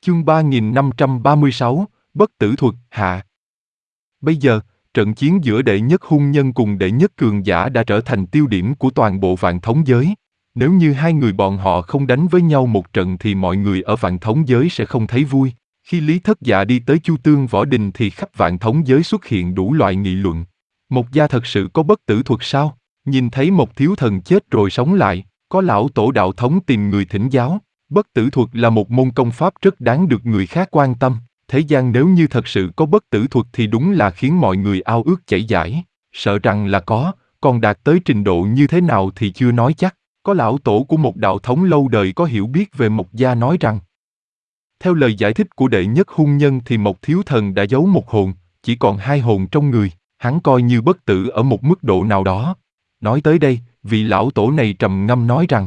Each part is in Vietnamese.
Chương 3536, Bất tử thuật, hạ. Bây giờ, trận chiến giữa đệ nhất hung nhân cùng đệ nhất cường giả đã trở thành tiêu điểm của toàn bộ vạn thống giới. Nếu như hai người bọn họ không đánh với nhau một trận thì mọi người ở vạn thống giới sẽ không thấy vui. Khi Lý Thất Dạ đi tới Chu Tương Võ Đình thì khắp vạn thống giới xuất hiện đủ loại nghị luận. Mộc gia thật sự có bất tử thuật sao? Nhìn thấy một thiếu thần chết rồi sống lại, có lão tổ đạo thống tìm người thỉnh giáo. Bất tử thuật là một môn công pháp rất đáng được người khác quan tâm. Thế gian nếu như thật sự có bất tử thuật thì đúng là khiến mọi người ao ước chảy dãi. Sợ rằng là có, còn đạt tới trình độ như thế nào thì chưa nói chắc. Có lão tổ của một đạo thống lâu đời có hiểu biết về Mộc gia nói rằng, theo lời giải thích của đệ nhất hung nhân thì Mộc thiếu thần đã giấu một hồn, chỉ còn hai hồn trong người, hắn coi như bất tử ở một mức độ nào đó. Nói tới đây, vị lão tổ này trầm ngâm nói rằng,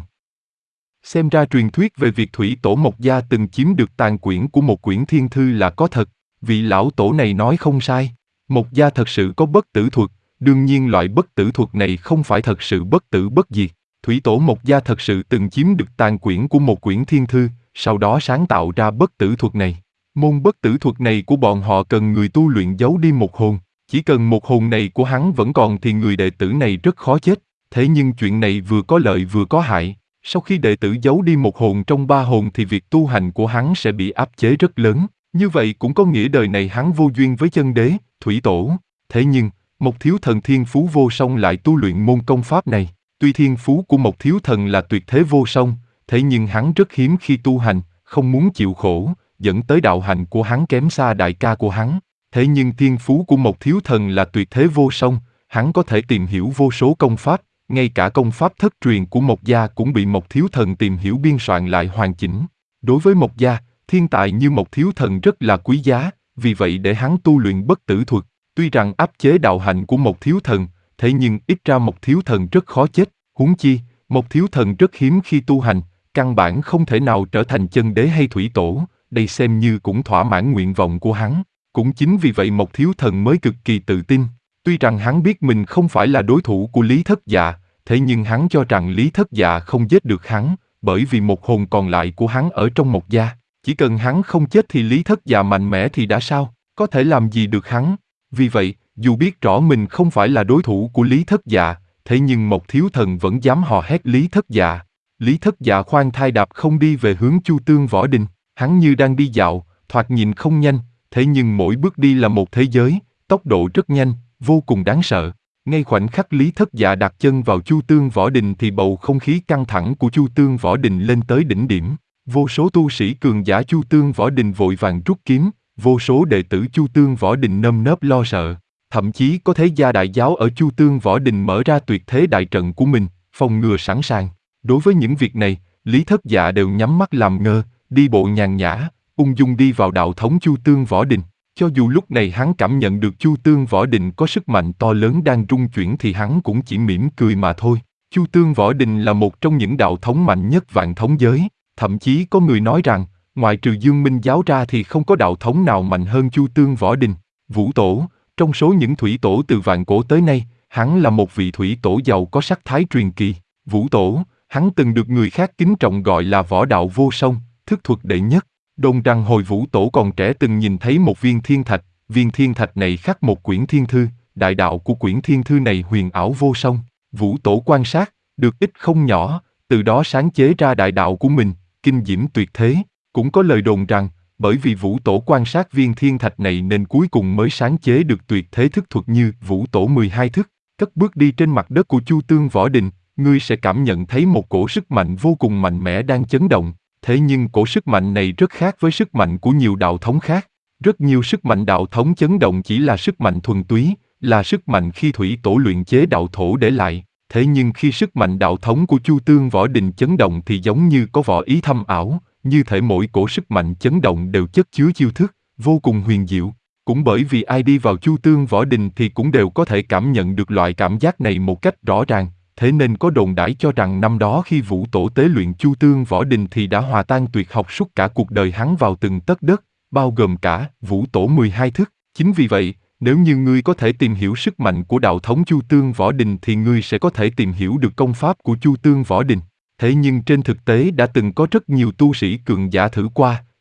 xem ra truyền thuyết về việc thủy tổ Mộc gia từng chiếm được tàn quyển của một quyển thiên thư là có thật. Vị lão tổ này nói không sai, Mộc gia thật sự có bất tử thuật, đương nhiên loại bất tử thuật này không phải thật sự bất tử bất diệt. Thủy tổ Mộc gia thật sự từng chiếm được tàn quyển của một quyển thiên thư, sau đó sáng tạo ra bất tử thuật này. Môn bất tử thuật này của bọn họ cần người tu luyện giấu đi một hồn, chỉ cần một hồn này của hắn vẫn còn thì người đệ tử này rất khó chết. Thế nhưng chuyện này vừa có lợi vừa có hại. Sau khi đệ tử giấu đi một hồn trong ba hồn thì việc tu hành của hắn sẽ bị áp chế rất lớn. Như vậy cũng có nghĩa đời này hắn vô duyên với chân đế, thủy tổ. Thế nhưng, một thiếu thần thiên phú vô song lại tu luyện môn công pháp này. Tuy thiên phú của một thiếu thần là tuyệt thế vô song, thế nhưng hắn rất hiếm khi tu hành, không muốn chịu khổ, dẫn tới đạo hạnh của hắn kém xa đại ca của hắn. Thế nhưng thiên phú của một thiếu thần là tuyệt thế vô song, hắn có thể tìm hiểu vô số công pháp, ngay cả công pháp thất truyền của Mộc gia cũng bị Mộc thiếu thần tìm hiểu biên soạn lại hoàn chỉnh. Đối với Mộc gia, thiên tài như Mộc thiếu thần rất là quý giá, vì vậy để hắn tu luyện bất tử thuật. Tuy rằng áp chế đạo hạnh của Mộc thiếu thần, thế nhưng ít ra Mộc thiếu thần rất khó chết. Huống chi, Mộc thiếu thần rất hiếm khi tu hành, căn bản không thể nào trở thành chân đế hay thủy tổ. Đây xem như cũng thỏa mãn nguyện vọng của hắn. Cũng chính vì vậy Mộc thiếu thần mới cực kỳ tự tin. Tuy rằng hắn biết mình không phải là đối thủ của Lý Thất Dạ, thế nhưng hắn cho rằng Lý Thất Dạ không giết được hắn, bởi vì một hồn còn lại của hắn ở trong Mộc gia. Chỉ cần hắn không chết thì Lý Thất Dạ mạnh mẽ thì đã sao, có thể làm gì được hắn. Vì vậy, dù biết rõ mình không phải là đối thủ của Lý Thất Dạ, thế nhưng Mộc thiếu thần vẫn dám hò hét Lý Thất Dạ. Lý Thất Dạ khoan thai đạp không đi về hướng Chu Tương Võ Đình, hắn như đang đi dạo, thoạt nhìn không nhanh, thế nhưng mỗi bước đi là một thế giới, tốc độ rất nhanh, vô cùng đáng sợ. Ngay khoảnh khắc Lý Thất Dạ đặt chân vào Chu Tương Võ Đình thì bầu không khí căng thẳng của Chu Tương Võ Đình lên tới đỉnh điểm. Vô số tu sĩ cường giả Chu Tương Võ Đình vội vàng rút kiếm, vô số đệ tử Chu Tương Võ Đình nơm nớp lo sợ. Thậm chí có thế gia đại giáo ở Chu Tương Võ Đình mở ra tuyệt thế đại trận của mình, phòng ngừa sẵn sàng. Đối với những việc này, Lý Thất Dạ đều nhắm mắt làm ngơ, đi bộ nhàn nhã, ung dung đi vào đạo thống Chu Tương Võ Đình. Cho dù lúc này hắn cảm nhận được Chu Tương Võ Đình có sức mạnh to lớn đang rung chuyển thì hắn cũng chỉ mỉm cười mà thôi. Chu Tương Võ Đình là một trong những đạo thống mạnh nhất vạn thống giới, thậm chí có người nói rằng, ngoại trừ Dương Minh giáo ra thì không có đạo thống nào mạnh hơn Chu Tương Võ Đình. Vũ Tổ, trong số những thủy tổ từ vạn cổ tới nay, hắn là một vị thủy tổ giàu có sắc thái truyền kỳ. Vũ Tổ, hắn từng được người khác kính trọng gọi là võ đạo vô song, thức thuật đệ nhất. Đồn rằng hồi Vũ Tổ còn trẻ từng nhìn thấy một viên thiên thạch này khắc một quyển thiên thư, đại đạo của quyển thiên thư này huyền ảo vô song. Vũ Tổ quan sát, được ít không nhỏ, từ đó sáng chế ra đại đạo của mình, kinh diễm tuyệt thế. Cũng có lời đồn rằng, bởi vì Vũ Tổ quan sát viên thiên thạch này nên cuối cùng mới sáng chế được tuyệt thế thức thuật như Vũ Tổ 12 thức. Cất bước đi trên mặt đất của Chu Tương Võ Đình, ngươi sẽ cảm nhận thấy một cổ sức mạnh vô cùng mạnh mẽ đang chấn động. Thế nhưng cổ sức mạnh này rất khác với sức mạnh của nhiều đạo thống khác. Rất nhiều sức mạnh đạo thống chấn động chỉ là sức mạnh thuần túy, là sức mạnh khi thủy tổ luyện chế đạo thổ để lại. Thế nhưng khi sức mạnh đạo thống của Chu Tương Võ Đình chấn động thì giống như có vỏ ý thâm ảo, như thể mỗi cổ sức mạnh chấn động đều chất chứa chiêu thức, vô cùng huyền diệu. Cũng bởi vì ai đi vào Chu Tương Võ Đình thì cũng đều có thể cảm nhận được loại cảm giác này một cách rõ ràng. Thế nên có đồn đãi cho rằng năm đó khi Vũ Tổ tế luyện Chu Tương Võ Đình thì đã hòa tan tuyệt học suốt cả cuộc đời hắn vào từng tấc đất, bao gồm cả Vũ Tổ 12 thức. Chính vì vậy, nếu như ngươi có thể tìm hiểu sức mạnh của đạo thống Chu Tương Võ Đình thì ngươi sẽ có thể tìm hiểu được công pháp của Chu Tương Võ Đình. Thế nhưng trên thực tế đã từng có rất nhiều tu sĩ cường giả thử qua,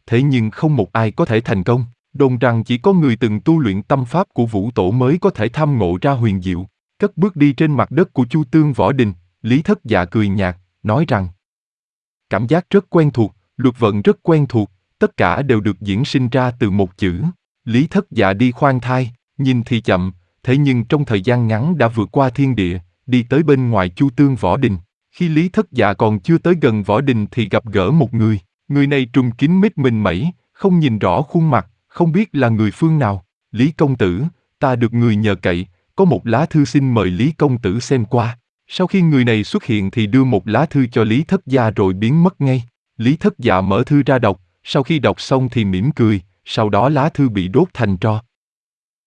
thế nhưng không một ai có thể thành công. Đồn rằng chỉ có người từng tu luyện tâm pháp của Vũ Tổ mới có thể tham ngộ ra huyền diệu. Cất bước đi trên mặt đất của Chu Tương Võ Đình, Lý Thất Dạ cười nhạt, nói rằng: cảm giác rất quen thuộc, luật vận rất quen thuộc, tất cả đều được diễn sinh ra từ một chữ. Lý Thất Dạ đi khoan thai, nhìn thì chậm, thế nhưng trong thời gian ngắn đã vượt qua thiên địa, đi tới bên ngoài Chu Tương Võ Đình. Khi Lý Thất Dạ còn chưa tới gần võ đình thì gặp gỡ một người. Người này trùm kín mít mình mẩy, không nhìn rõ khuôn mặt, không biết là người phương nào. Lý công tử, ta được người nhờ cậy, có một lá thư xin mời Lý công tử xem qua. Sau khi người này xuất hiện thì đưa một lá thư cho Lý Thất Gia rồi biến mất ngay. Lý Thất Dạ mở thư ra đọc, sau khi đọc xong thì mỉm cười, sau đó lá thư bị đốt thành tro.